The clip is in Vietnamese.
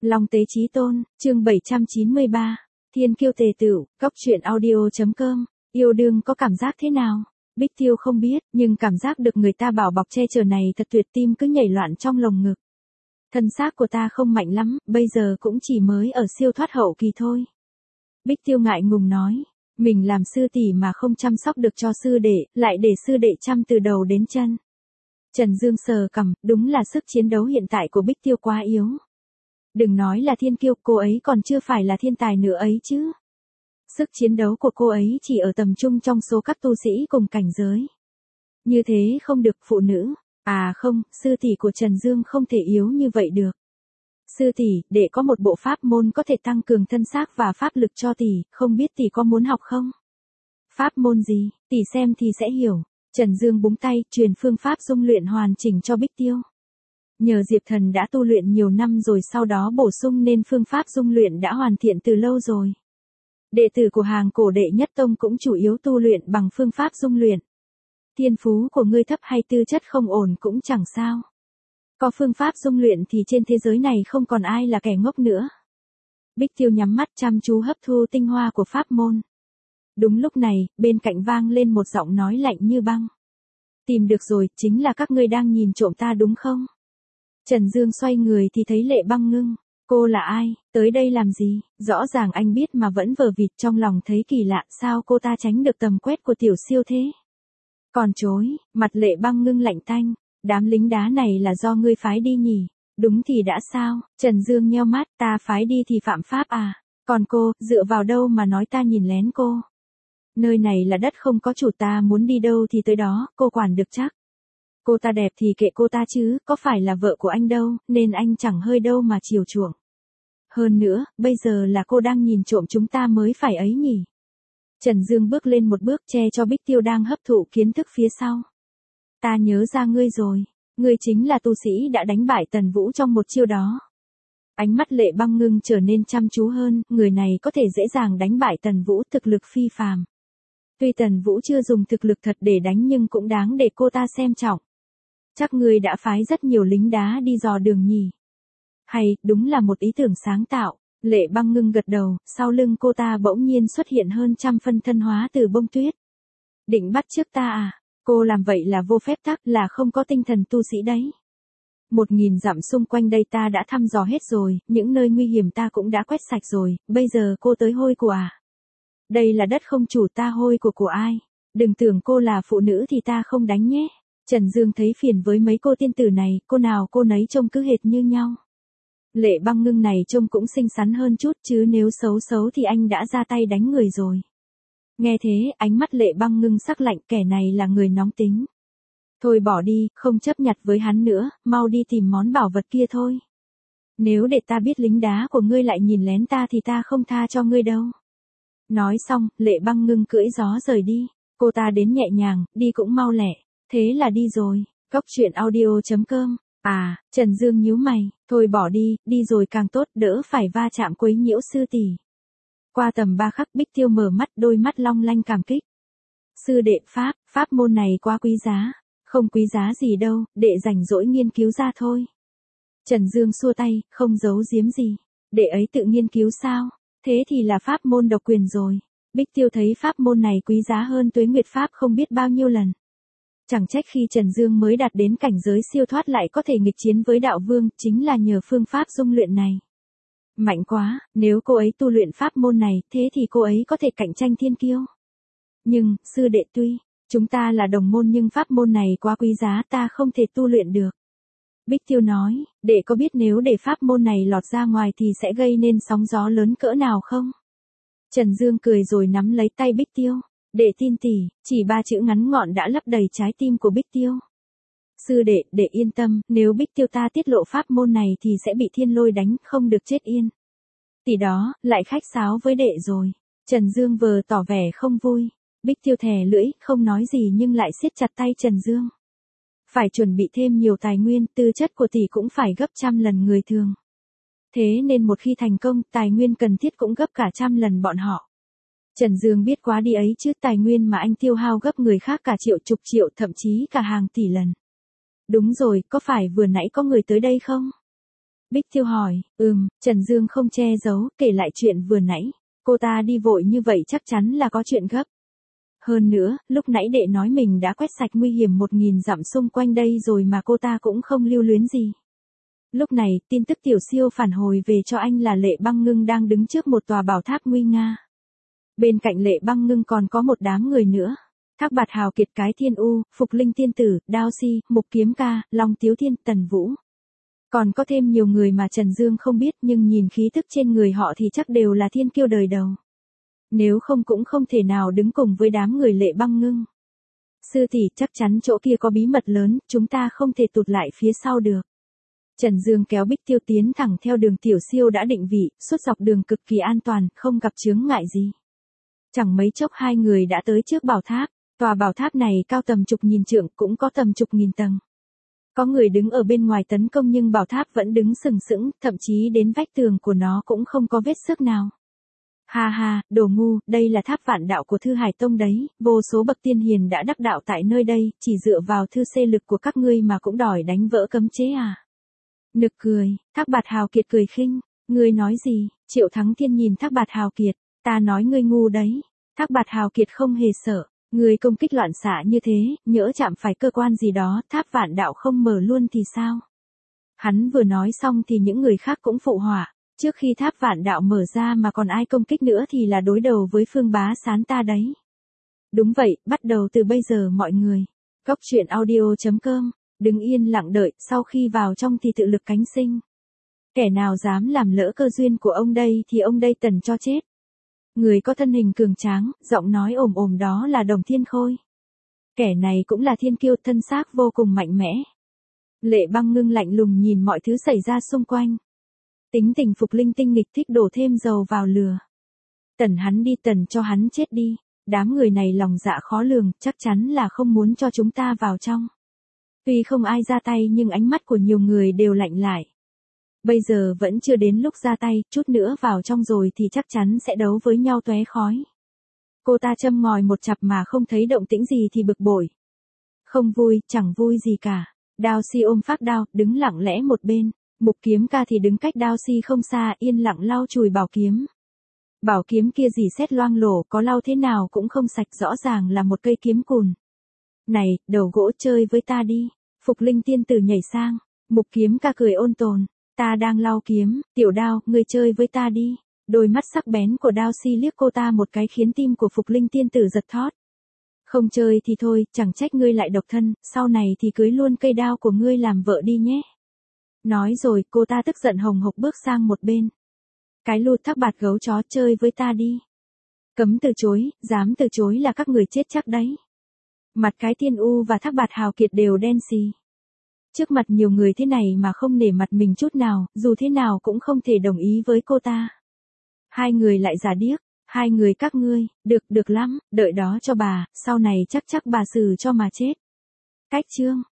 Long Tế Chí Tôn, chương 793, Thiên Kiêu Tề Tửu, Cóc Truyện Audio.com, yêu đương có cảm giác thế nào? Bích Tiêu không biết, nhưng cảm giác được người ta bảo bọc che chở này thật tuyệt, tim cứ nhảy loạn trong lồng ngực. Thân xác của ta không mạnh lắm, bây giờ cũng chỉ mới ở siêu thoát hậu kỳ thôi. Bích Tiêu ngại ngùng nói, mình làm sư tỷ mà không chăm sóc được cho sư đệ, lại để sư đệ chăm từ đầu đến chân. Trần Dương sờ cằm, đúng là sức chiến đấu hiện tại của Bích Tiêu quá yếu. Đừng nói là thiên kiêu, cô ấy còn chưa phải là thiên tài nữa ấy chứ. Sức chiến đấu của cô ấy chỉ ở tầm trung trong số các tu sĩ cùng cảnh giới. Như thế không được, phụ nữ. À không, sư tỷ của Trần Dương không thể yếu như vậy được. Sư tỷ, để có một bộ pháp môn có thể tăng cường thân xác và pháp lực cho tỷ, không biết tỷ có muốn học không? Pháp môn gì, tỷ xem thì sẽ hiểu. Trần Dương búng tay, truyền phương pháp dung luyện hoàn chỉnh cho Bích Tiêu. Nhờ Diệp Thần đã tu luyện nhiều năm rồi sau đó bổ sung nên phương pháp dung luyện đã hoàn thiện từ lâu rồi. Đệ tử của hàng cổ đệ nhất tông cũng chủ yếu tu luyện bằng phương pháp dung luyện. Thiên phú của ngươi thấp hay tư chất không ổn cũng chẳng sao. Có phương pháp dung luyện thì trên thế giới này không còn ai là kẻ ngốc nữa. Bích Tiêu nhắm mắt chăm chú hấp thu tinh hoa của pháp môn. Đúng lúc này, bên cạnh vang lên một giọng nói lạnh như băng. Tìm được rồi, chính là các ngươi đang nhìn trộm ta đúng không? Trần Dương xoay người thì thấy Lệ Băng Ngưng. Cô là ai, tới đây làm gì? Rõ ràng anh biết mà vẫn vờ vịt, trong lòng thấy kỳ lạ, sao cô ta tránh được tầm quét của tiểu siêu thế? Còn chối, mặt Lệ Băng Ngưng lạnh tanh. Đám lính đá này là do ngươi phái đi nhỉ? Đúng thì đã sao? Trần Dương nheo mắt, ta phái đi thì phạm pháp à? Còn cô, dựa vào đâu mà nói ta nhìn lén cô? Nơi này là đất không có chủ, ta muốn đi đâu thì tới đó, cô quản được chắc. Cô ta đẹp thì kệ cô ta chứ, có phải là vợ của anh đâu, nên anh chẳng hơi đâu mà chiều chuộng. Hơn nữa, bây giờ là cô đang nhìn trộm chúng ta mới phải ấy nhỉ? Trần Dương bước lên một bước che cho Bích Tiêu đang hấp thụ kiến thức phía sau. Ta nhớ ra ngươi rồi, ngươi chính là tu sĩ đã đánh bại Tần Vũ trong một chiêu đó. Ánh mắt Lệ Băng Ngưng trở nên chăm chú hơn, người này có thể dễ dàng đánh bại Tần Vũ, thực lực phi phàm. Tuy Tần Vũ chưa dùng thực lực thật để đánh nhưng cũng đáng để cô ta xem trọng. Chắc ngươi đã phái rất nhiều lính đá đi dò đường nhỉ? Hay, đúng là một ý tưởng sáng tạo. Lệ Băng Ngưng gật đầu, sau lưng cô ta bỗng nhiên xuất hiện hơn trăm phân thân hóa từ bông tuyết. Định bắt chước ta à? Cô làm vậy là vô phép tắc, là không có tinh thần tu sĩ đấy. 1000 dặm xung quanh đây ta đã thăm dò hết rồi, những nơi nguy hiểm ta cũng đã quét sạch rồi, bây giờ cô tới hôi của à? Đây là đất không chủ, ta hôi của ai? Đừng tưởng cô là phụ nữ thì ta không đánh nhé. Trần Dương thấy phiền với mấy cô tiên tử này, cô nào cô nấy trông cứ hệt như nhau. Lệ Băng Ngưng này trông cũng xinh xắn hơn chút chứ nếu xấu xấu thì anh đã ra tay đánh người rồi. Nghe thế, ánh mắt Lệ Băng Ngưng sắc lạnh, kẻ này là người nóng tính. Thôi bỏ đi, không chấp nhặt với hắn nữa, mau đi tìm món bảo vật kia thôi. Nếu để ta biết lính đá của ngươi lại nhìn lén ta thì ta không tha cho ngươi đâu. Nói xong, Lệ Băng Ngưng cưỡi gió rời đi. Cô ta đến nhẹ nhàng, đi cũng mau lẹ. Thế là đi rồi. Cóc Truyện Audio.com. À, Trần Dương nhíu mày, thôi bỏ đi, đi rồi càng tốt, đỡ phải va chạm quấy nhiễu sư tỷ. Qua tầm 3 khắc, Bích Tiêu mở mắt, đôi mắt long lanh cảm kích. Sư đệ, pháp môn này quá quý giá. Không quý giá gì đâu, đệ rảnh rỗi nghiên cứu ra thôi. Trần Dương xua tay, không giấu giếm gì. Đệ ấy tự nghiên cứu sao? Thế thì là pháp môn độc quyền rồi. Bích Tiêu thấy pháp môn này quý giá hơn Tuế Nguyệt Pháp không biết bao nhiêu lần. Chẳng trách khi Trần Dương mới đạt đến cảnh giới siêu thoát lại có thể nghịch chiến với đạo vương, chính là nhờ phương pháp dung luyện này. Mạnh quá, nếu cô ấy tu luyện pháp môn này, thế thì cô ấy có thể cạnh tranh thiên kiêu. Nhưng, sư đệ, tuy chúng ta là đồng môn nhưng pháp môn này quá quý giá, ta không thể tu luyện được. Bích Tiêu nói, đệ có biết nếu để pháp môn này lọt ra ngoài thì sẽ gây nên sóng gió lớn cỡ nào không? Trần Dương cười rồi nắm lấy tay Bích Tiêu. Đệ tin tỷ, chỉ 3 chữ ngắn gọn đã lấp đầy trái tim của Bích Tiêu. Sư đệ, đệ yên tâm, nếu Bích Tiêu ta tiết lộ pháp môn này thì sẽ bị thiên lôi đánh, không được chết yên. Tỷ đó, lại khách sáo với đệ rồi. Trần Dương vờ tỏ vẻ không vui. Bích Tiêu thè lưỡi, không nói gì nhưng lại siết chặt tay Trần Dương. Phải chuẩn bị thêm nhiều tài nguyên, tư chất của tỷ cũng phải gấp trăm lần người thường. Thế nên một khi thành công, tài nguyên cần thiết cũng gấp cả trăm lần bọn họ. Trần Dương biết quá đi ấy chứ, tài nguyên mà anh tiêu hao gấp người khác cả triệu, chục triệu, thậm chí cả hàng tỷ lần. Đúng rồi, có phải vừa nãy có người tới đây không? Bích Tiêu hỏi, Trần Dương không che giấu, kể lại chuyện vừa nãy. Cô ta đi vội như vậy chắc chắn là có chuyện gấp. Hơn nữa, lúc nãy đệ nói mình đã quét sạch nguy hiểm 1000 dặm xung quanh đây rồi mà cô ta cũng không lưu luyến gì. Lúc này, tin tức Tiểu Siêu phản hồi về cho anh là Lệ Băng Ngưng đang đứng trước một tòa bảo tháp nguy nga. Bên cạnh Lệ Băng Ngưng còn có một đám người nữa. Thác Bạt Hào Kiệt Cái Thiên U, Phục Linh Tiên Tử, Đao Si, Mục Kiếm Ca, Long Tiếu Thiên, Tần Vũ. Còn có thêm nhiều người mà Trần Dương không biết nhưng nhìn khí tức trên người họ thì chắc đều là thiên kiêu đời đầu. Nếu không cũng không thể nào đứng cùng với đám người Lệ Băng Ngưng. Sư tỷ, chắc chắn chỗ kia có bí mật lớn, chúng ta không thể tụt lại phía sau được. Trần Dương kéo Bích Tiêu tiến thẳng theo đường Tiểu Siêu đã định vị, suốt dọc đường cực kỳ an toàn, không gặp chướng ngại gì. Chẳng mấy chốc hai người đã tới trước bảo tháp. Tòa bảo tháp này cao tầm chục nghìn trượng, cũng có tầm chục nghìn tầng. Có người đứng ở bên ngoài tấn công nhưng bảo tháp vẫn đứng sừng sững, thậm chí đến vách tường của nó cũng không có vết xước nào. Ha ha, đồ ngu, đây là tháp vạn đạo của Thư Hải Tông đấy, vô số bậc tiên hiền đã đắc đạo tại nơi đây, chỉ dựa vào thư xê lực của các ngươi mà cũng đòi đánh vỡ cấm chế à. Nực cười, Thác Bạt Hào Kiệt cười khinh, ngươi nói gì? Triệu Thắng Thiên nhìn Thác Bạt Hào Kiệt, ta nói ngươi ngu đấy. Thác Bạt Hào Kiệt không hề sợ. Người công kích loạn xạ như thế, nhỡ chạm phải cơ quan gì đó, tháp vạn đạo không mở luôn thì sao? Hắn vừa nói xong thì những người khác cũng phụ họa. Trước khi tháp vạn đạo mở ra mà còn ai công kích nữa thì là đối đầu với Phương Bá Sán ta đấy. Đúng vậy, bắt đầu từ bây giờ mọi người. Góc truyện audio.com, đừng yên lặng đợi, sau khi vào trong thì tự lực cánh sinh. Kẻ nào dám làm lỡ cơ duyên của ông đây thì ông đây tần cho chết. Người có thân hình cường tráng, giọng nói ồm ồm đó là Đồng Thiên Khôi. Kẻ này cũng là thiên kiêu, thân xác vô cùng mạnh mẽ. Lệ Băng Ngưng lạnh lùng nhìn mọi thứ xảy ra xung quanh. Tính tình Phục Linh tinh nghịch, thích đổ thêm dầu vào lửa. Tần hắn đi, tần cho hắn chết đi. Đám người này lòng dạ khó lường, chắc chắn là không muốn cho chúng ta vào trong. Tuy không ai ra tay nhưng ánh mắt của nhiều người đều lạnh lại. Bây giờ vẫn chưa đến lúc ra tay, chút nữa vào trong rồi thì chắc chắn sẽ đấu với nhau tóe khói. Cô ta châm ngòi một chặp mà không thấy động tĩnh gì thì bực bội. Không vui, chẳng vui gì cả. Đao Si ôm phác đao, đứng lặng lẽ một bên. Mục Kiếm Ca thì đứng cách Đao Si không xa, yên lặng lau chùi bảo kiếm. Bảo kiếm kia dì xét loang lổ, có lau thế nào cũng không sạch, rõ ràng là một cây kiếm cùn. Này, đầu gỗ, chơi với ta đi. Phục Linh tiên tử nhảy sang. Mục Kiếm Ca cười ôn tồn. Ta đang lau kiếm, Tiểu Đao, ngươi chơi với ta đi. Đôi mắt sắc bén của Đao Si liếc cô ta một cái khiến tim của Phục Linh tiên tử giật thót. Không chơi thì thôi, chẳng trách ngươi lại độc thân, sau này thì cưới luôn cây đao của ngươi làm vợ đi nhé. Nói rồi, cô ta tức giận hồng hộc bước sang một bên. Cái lụt Thác Bạt gấu chó, chơi với ta đi. Cấm từ chối, dám từ chối là các người chết chắc đấy. Mặt Cái Thiên U và Thác Bạt Hào Kiệt đều đen xì. Trước mặt nhiều người thế này mà không nể mặt mình chút nào, dù thế nào cũng không thể đồng ý với cô ta. Hai người lại giả điếc, hai người các ngươi, được lắm, đợi đó cho bà, sau này chắc bà xử cho mà chết. Cách chương.